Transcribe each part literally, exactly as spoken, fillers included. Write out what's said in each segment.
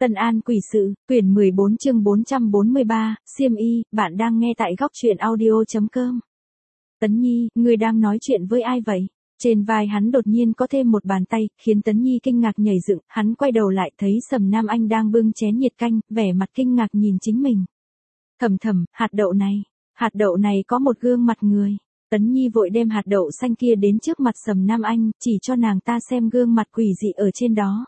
Tân An quỷ sự, quyển mười bốn chương bốn trăm bốn mươi ba, Xiêm y, bạn đang nghe tại góc truyện audio chấm com. Tấn Nhi, ngươi đang nói chuyện với ai vậy? Trên vai hắn đột nhiên có thêm một bàn tay, khiến Tấn Nhi kinh ngạc nhảy dựng, hắn quay đầu lại thấy Sầm Nam Anh đang bưng chén nhiệt canh, vẻ mặt kinh ngạc nhìn chính mình. Thầm thầm, hạt đậu này, hạt đậu này có một gương mặt người. Tấn Nhi vội đem hạt đậu xanh kia đến trước mặt Sầm Nam Anh, chỉ cho nàng ta xem gương mặt quỷ dị ở trên đó.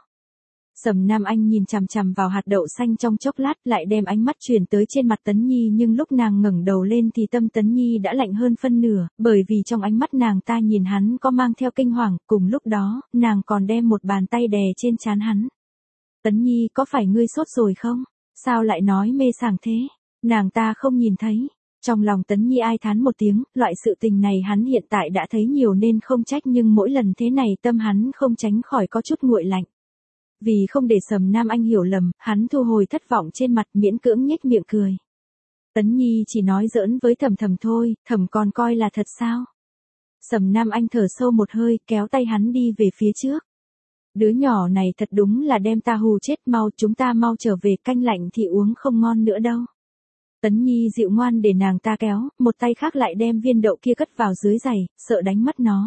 Sầm Nam Anh nhìn chằm chằm vào hạt đậu xanh trong chốc lát, lại đem ánh mắt chuyển tới trên mặt Tấn Nhi, nhưng lúc nàng ngẩng đầu lên thì tâm Tấn Nhi đã lạnh hơn phân nửa, bởi vì trong ánh mắt nàng ta nhìn hắn có mang theo kinh hoàng, cùng lúc đó, nàng còn đem một bàn tay đè trên trán hắn. Tấn Nhi, có phải ngươi sốt rồi không? Sao lại nói mê sảng thế? Nàng ta không nhìn thấy. Trong lòng Tấn Nhi ai thán một tiếng, loại sự tình này hắn hiện tại đã thấy nhiều nên không trách, nhưng mỗi lần thế này tâm hắn không tránh khỏi có chút nguội lạnh. Vì không để Sầm Nam Anh hiểu lầm, hắn thu hồi thất vọng trên mặt, miễn cưỡng nhếch miệng cười. Tấn Nhi chỉ nói giỡn với Thầm Thầm thôi, Thầm còn coi là thật sao? Sầm Nam Anh thở sâu một hơi, kéo tay hắn đi về phía trước. Đứa nhỏ này thật đúng là đem ta hù chết, mau chúng ta mau trở về, canh lạnh thì uống không ngon nữa đâu. Tấn Nhi dịu ngoan để nàng ta kéo, một tay khác lại đem viên đậu kia cất vào dưới giày, sợ đánh mất nó.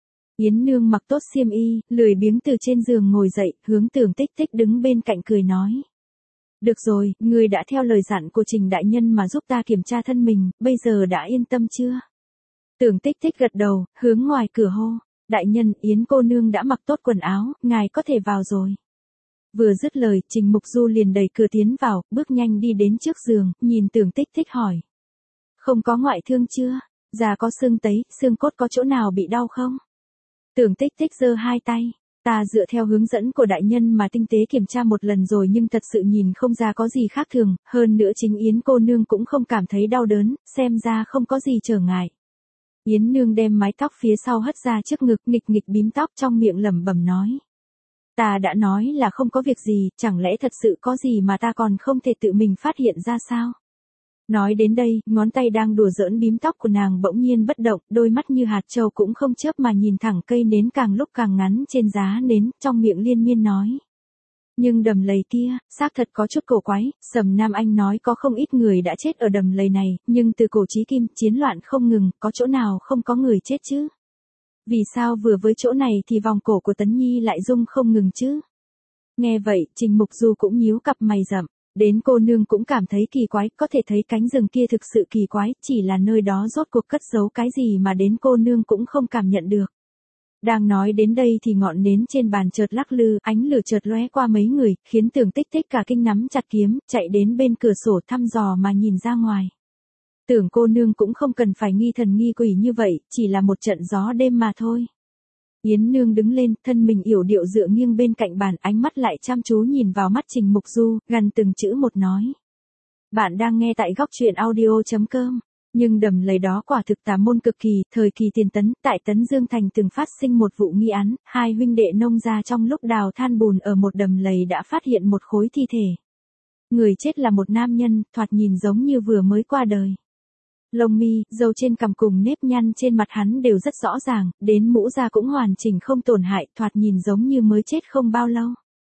Yến Nương mặc tốt xiêm y, lười biếng từ trên giường ngồi dậy, hướng Tưởng Tích Tích đứng bên cạnh cười nói. Được rồi, ngươi đã theo lời dặn của Trình đại nhân mà giúp ta kiểm tra thân mình, bây giờ đã yên tâm chưa? Tưởng Tích Tích gật đầu, hướng ngoài cửa hô. Đại nhân, Yến cô nương đã mặc tốt quần áo, ngài có thể vào rồi. Vừa dứt lời, Trình Mục Du liền đẩy cửa tiến vào, bước nhanh đi đến trước giường, nhìn Tưởng Tích Tích hỏi. Không có ngoại thương chưa? Da có xương tấy, xương cốt có chỗ nào bị đau không? Tưởng Tích Tích giơ hai tay. Ta dựa theo hướng dẫn của đại nhân mà tinh tế kiểm tra một lần rồi nhưng thật sự nhìn không ra có gì khác thường, hơn nữa chính Yến cô nương cũng không cảm thấy đau đớn, xem ra không có gì trở ngại. Yến Nương đem mái tóc phía sau hất ra trước ngực, nghịch nghịch bím tóc, trong miệng lẩm bẩm nói. Ta đã nói là không có việc gì, chẳng lẽ thật sự có gì mà ta còn không thể tự mình phát hiện ra sao? Nói đến đây, ngón tay đang đùa giỡn bím tóc của nàng bỗng nhiên bất động, đôi mắt như hạt châu cũng không chớp mà nhìn thẳng cây nến càng lúc càng ngắn trên giá nến, trong miệng liên miên nói. Nhưng đầm lầy kia, xác thật có chút cổ quái, Sầm Nam Anh nói có không ít người đã chết ở đầm lầy này, nhưng từ cổ chí kim, chiến loạn không ngừng, có chỗ nào không có người chết chứ? Vì sao vừa với chỗ này thì vòng cổ của Tấn Nhi lại rung không ngừng chứ? Nghe vậy, Trình Mục Du cũng nhíu cặp mày rậm. Đến cô nương cũng cảm thấy kỳ quái, có thể thấy cánh rừng kia thực sự kỳ quái, chỉ là nơi đó rốt cuộc cất giấu cái gì mà đến cô nương cũng không cảm nhận được. Đang nói đến đây thì ngọn nến trên bàn chợt lắc lư, ánh lửa chợt lóe qua mấy người, khiến Tưởng Tích Tích cả kinh nắm chặt kiếm, chạy đến bên cửa sổ thăm dò mà nhìn ra ngoài. Tưởng cô nương cũng không cần phải nghi thần nghi quỷ như vậy, chỉ là một trận gió đêm mà thôi. Yến Nương đứng lên, thân mình yểu điệu dựa nghiêng bên cạnh bàn, ánh mắt lại chăm chú nhìn vào mắt Trình Mục Du, gần từng chữ một nói. Bạn đang nghe tại góc truyện audio chấm com. Nhưng đầm lầy đó quả thực tà môn cực kỳ, thời kỳ tiền Tấn, tại Tấn Dương Thành từng phát sinh một vụ nghi án, hai huynh đệ nông gia trong lúc đào than bùn ở một đầm lầy đã phát hiện một khối thi thể. Người chết là một nam nhân, thoạt nhìn giống như vừa mới qua đời. Lông mi, râu trên cằm cùng nếp nhăn trên mặt hắn đều rất rõ ràng, đến mũ da cũng hoàn chỉnh không tổn hại, thoạt nhìn giống như mới chết không bao lâu.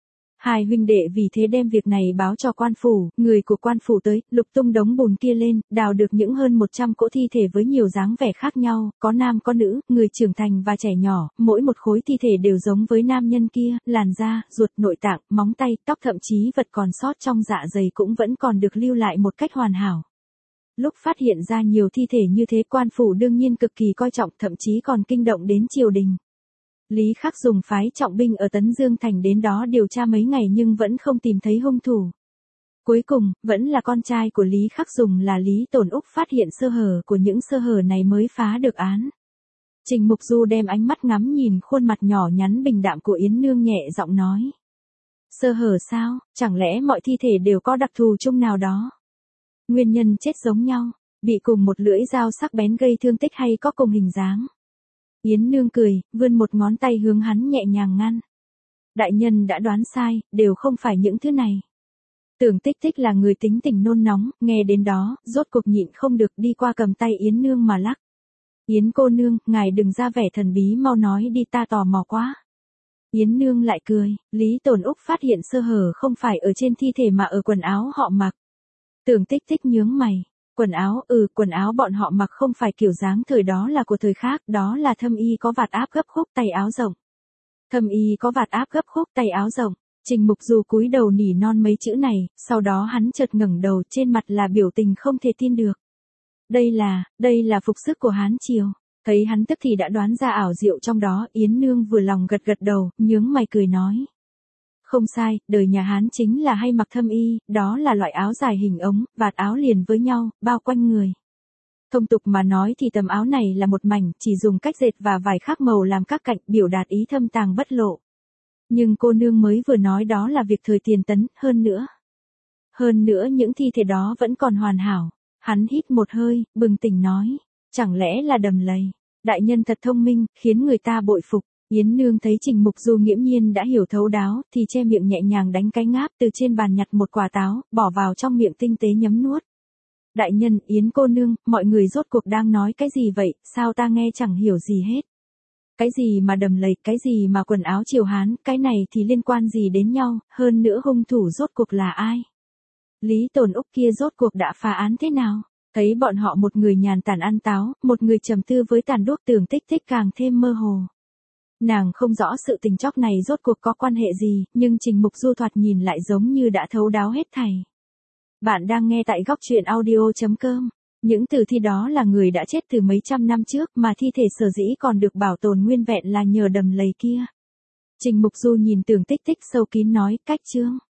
Hai huynh đệ vì thế đem việc này báo cho quan phủ, người của quan phủ tới, lục tung đống bùn kia lên, đào được những hơn một trăm cỗ thi thể với nhiều dáng vẻ khác nhau, có nam có nữ, người trưởng thành và trẻ nhỏ, mỗi một khối thi thể đều giống với nam nhân kia, làn da, ruột, nội tạng, móng tay, tóc thậm chí vật còn sót trong dạ dày cũng vẫn còn được lưu lại một cách hoàn hảo. Lúc phát hiện ra nhiều thi thể như thế, quan phủ đương nhiên cực kỳ coi trọng, thậm chí còn kinh động đến triều đình. Lý Khắc dùng phái trọng binh ở Tấn Dương Thành đến đó điều tra mấy ngày nhưng vẫn không tìm thấy hung thủ. Cuối cùng, vẫn là con trai của Lý Khắc dùng là Lý Tổn Úc phát hiện sơ hở của những sơ hở này mới phá được án. Trình Mục Du đem ánh mắt ngắm nhìn khuôn mặt nhỏ nhắn bình đạm của Yến Nương, nhẹ giọng nói. Sơ hở sao, chẳng lẽ mọi thi thể đều có đặc thù chung nào đó? Nguyên nhân chết giống nhau, bị cùng một lưỡi dao sắc bén gây thương tích hay có cùng hình dáng? Yến Nương cười, vươn một ngón tay hướng hắn nhẹ nhàng ngăn. Đại nhân đã đoán sai, đều không phải những thứ này. Tưởng Tích Tích là người tính tình nôn nóng, nghe đến đó, rốt cuộc nhịn không được đi qua cầm tay Yến Nương mà lắc. Yến cô nương, ngài đừng ra vẻ thần bí, mau nói đi, ta tò mò quá. Yến Nương lại cười, Lý Tồn Úc phát hiện sơ hở không phải ở trên thi thể mà ở quần áo họ mặc. Tưởng Tích Tích nhướng mày, quần áo, ừ, quần áo bọn họ mặc không phải kiểu dáng thời đó là của thời khác, đó là thâm y có vạt áp gấp khúc tay áo rộng. Thâm y có vạt áp gấp khúc tay áo rộng, Trình Mục Du cúi đầu nỉ non mấy chữ này, sau đó hắn chợt ngẩng đầu, trên mặt là biểu tình không thể tin được. Đây là, đây là phục sức của Hán Triều. Thấy hắn tức thì đã đoán ra ảo diệu trong đó, Yến Nương vừa lòng gật gật đầu, nhướng mày cười nói. Không sai, đời nhà Hán chính là hay mặc thâm y, đó là loại áo dài hình ống, vạt áo liền với nhau, bao quanh người. Thông tục mà nói thì tấm áo này là một mảnh, chỉ dùng cách dệt và vài khác màu làm các cạnh, biểu đạt ý thâm tàng bất lộ. Nhưng cô nương mới vừa nói đó là việc thời tiền tấn, hơn nữa. Hơn nữa những thi thể đó vẫn còn hoàn hảo. Hắn hít một hơi, bừng tỉnh nói. Chẳng lẽ là Đầm Lầy? Đại nhân thật thông minh, khiến người ta bội phục. Yến Nương thấy Trình Mục Du nghiễm nhiên đã hiểu thấu đáo, thì che miệng nhẹ nhàng đánh cái ngáp, từ trên bàn nhặt một quả táo, bỏ vào trong miệng tinh tế nhấm nuốt. Đại nhân, Yến cô nương, mọi người rốt cuộc đang nói cái gì vậy, sao ta nghe chẳng hiểu gì hết. Cái gì mà Đầm Lầy, cái gì mà quần áo Triều Hán, cái này thì liên quan gì đến nhau, hơn nữa hung thủ rốt cuộc là ai? Lý Tồn Úc kia rốt cuộc đã phá án thế nào? Thấy bọn họ một người nhàn tản ăn táo, một người trầm tư với tàn đuốc, Tưởng Tích Tích càng thêm mơ hồ. Nàng không rõ sự tình chóc này rốt cuộc có quan hệ gì, nhưng Trình Mục Du thoạt nhìn lại giống như đã thấu đáo hết thảy. Bạn đang nghe tại góc truyện audio chấm com. Những tử thi đó là người đã chết từ mấy trăm năm trước, mà thi thể sở dĩ còn được bảo tồn nguyên vẹn là nhờ Đầm Lầy kia. Trình Mục Du nhìn Tưởng Tích Tích sâu kín nói, cách chương.